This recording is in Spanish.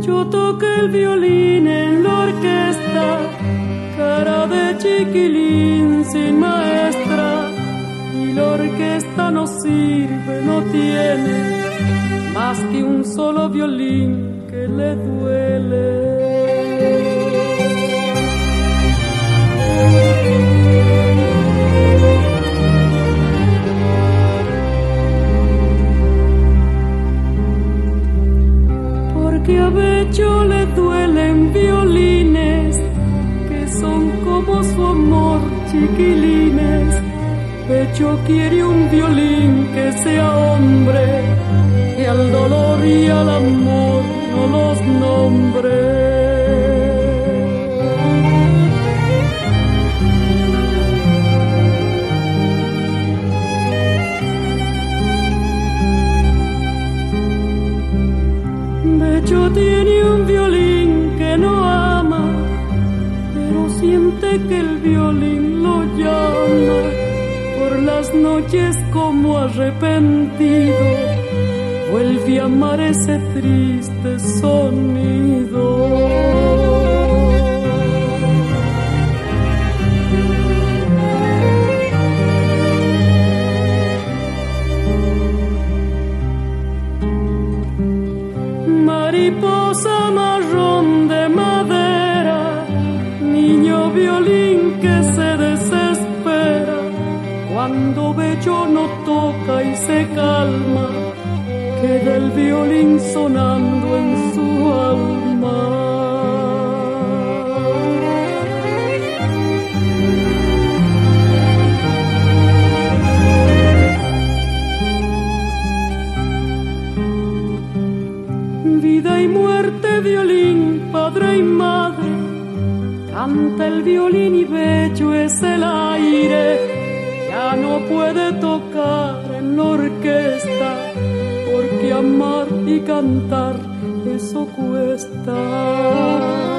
Yo toqué el violín en la orquesta, cara de chiquilín sin maestra, y la orquesta no sirve, no tiene más que un solo violín que le duele. Porque a Becho le duelen violines que son como su amor, chiquilines. Becho quiere un violín que sea hombre, que al dolor y al amor no los nombre. Becho tiene un violín que no ama, pero siente que el violín lo llama. Por las noches como arrepentido, vuelve a amar ese triste sonido. Mariposa marrón de madera, niño violín que se desespera cuando Becho no toca y se calma, queda el violín sonando en su alma. Vida y muerte, violín, padre y madre, canta el violín y Becho es el aire. Ya no puede tocar en la orquesta, porque amar y cantar eso cuesta.